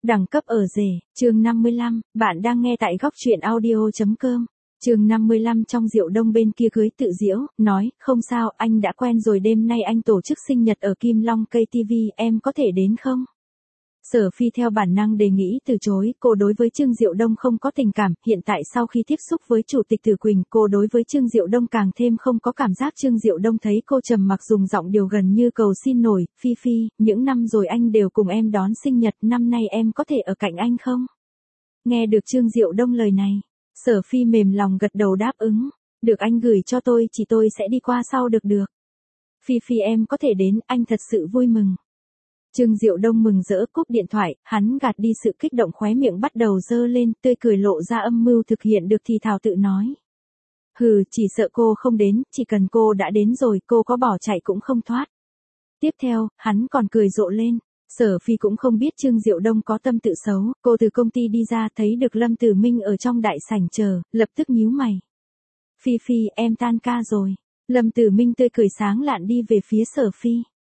Đẳng cấp ở rể, chương 55, bạn đang nghe tại góc truyện audio.com. Chương 55 trong Diệu Đông bên kia cưới tự giễu, nói, không sao, anh đã quen rồi, đêm nay anh tổ chức sinh nhật ở Kim Long KTV, em có thể đến không? Sở Phi theo bản năng đề nghị từ chối, cô đối với Trương Diệu Đông không có tình cảm, hiện tại sau khi tiếp xúc với Chủ tịch Tử Quỳnh, cô đối với Trương Diệu Đông càng thêm không có cảm giác. Trương Diệu Đông thấy cô trầm mặc dùng giọng điều gần như cầu xin nổi, Phi Phi, những năm rồi anh đều cùng em đón sinh nhật, năm nay em có thể ở cạnh anh không? Nghe được Trương Diệu Đông lời này, Sở Phi mềm lòng gật đầu đáp ứng, được, anh gửi cho tôi, chỉ tôi sẽ đi qua sau được. Phi Phi em có thể đến, anh thật sự vui mừng. Trương Diệu Đông mừng rỡ cúp điện thoại, hắn gạt đi sự kích động, khóe miệng bắt đầu dơ lên, tươi cười lộ ra âm mưu thực hiện được thì thào tự nói. Hừ, chỉ sợ cô không đến, chỉ cần cô đã đến rồi, cô có bỏ chạy cũng không thoát. Tiếp theo, hắn còn cười rộ lên. Sở Phi cũng không biết Trương Diệu Đông có tâm tự xấu, cô từ công ty đi ra thấy được Lâm Tử Minh ở trong đại sảnh chờ, lập tức nhíu mày. Phi Phi, em tan ca rồi. Lâm Tử Minh tươi cười sáng lạn đi về phía Sở Phi.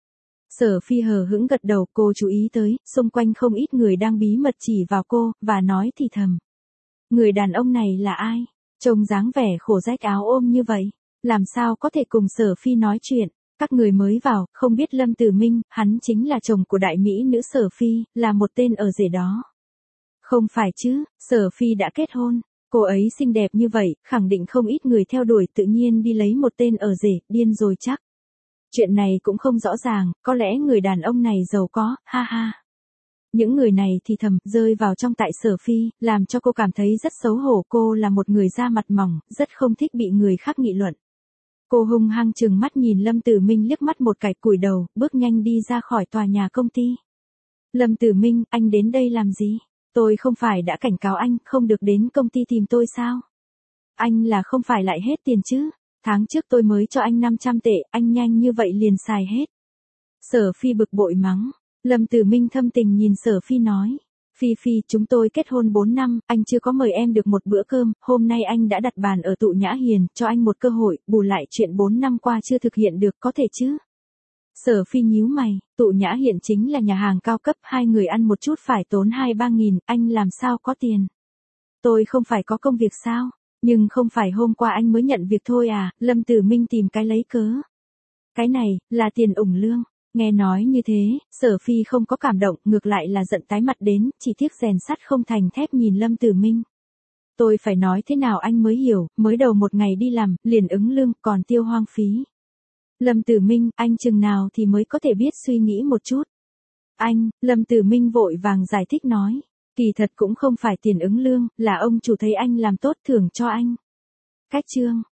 Sở Phi hờ hững gật đầu, cô chú ý tới, xung quanh không ít người đang bí mật chỉ vào cô, và nói thì thầm. Người đàn ông này là ai? Trông dáng vẻ khổ rách áo ôm như vậy, làm sao có thể cùng Sở Phi nói chuyện? Các người mới vào, không biết Lâm Tử Minh, hắn chính là chồng của đại mỹ nữ Sở Phi, là một tên ở rể đó. Không phải chứ, Sở Phi đã kết hôn, cô ấy xinh đẹp như vậy, khẳng định không ít người theo đuổi, tự nhiên đi lấy một tên ở rể, điên rồi chắc. Chuyện này cũng không rõ ràng, có lẽ người đàn ông này giàu có, ha ha. Những người này thì thầm, rơi vào trong tại Sở Phi, làm cho cô cảm thấy rất xấu hổ, cô là một người da mặt mỏng, rất không thích bị người khác nghị luận. Cô hung hăng trừng mắt nhìn Lâm Tử Minh liếc mắt một cái, cúi đầu, bước nhanh đi ra khỏi tòa nhà công ty. Lâm Tử Minh, anh đến đây làm gì? Tôi không phải đã cảnh cáo anh, không được đến công ty tìm tôi sao? Anh là không phải lại hết tiền chứ? Tháng trước tôi mới cho anh 500 tệ, anh nhanh như vậy liền xài hết. Sở Phi bực bội mắng. Lâm Tử Minh thâm tình nhìn Sở Phi nói. Phi Phi, chúng tôi kết hôn 4 năm, anh chưa có mời em được một bữa cơm, hôm nay anh đã đặt bàn ở Tụ Nhã Hiền, cho anh một cơ hội, bù lại chuyện 4 năm qua chưa thực hiện được, có thể chứ? Sở Phi nhíu mày, Tụ Nhã Hiền chính là nhà hàng cao cấp, hai người ăn một chút phải tốn 2-3 nghìn, anh làm sao có tiền? Tôi không phải có công việc sao? Nhưng không phải hôm qua anh mới nhận việc thôi à? Lâm Tử Minh tìm cái lấy cớ. Cái này, là tiền ủng lương. Nghe nói như thế, Sở Phi không có cảm động, ngược lại là giận tái mặt đến, chỉ tiếc rèn sắt không thành thép nhìn Lâm Tử Minh. Tôi phải nói thế nào anh mới hiểu, mới đầu một ngày đi làm, liền ứng lương, còn tiêu hoang phí. Lâm Tử Minh, anh chừng nào thì mới có thể biết suy nghĩ một chút. Anh, Lâm Tử Minh vội vàng giải thích nói. Kỳ thật cũng không phải tiền ứng lương, là ông chủ thấy anh làm tốt thưởng cho anh. Cách chương.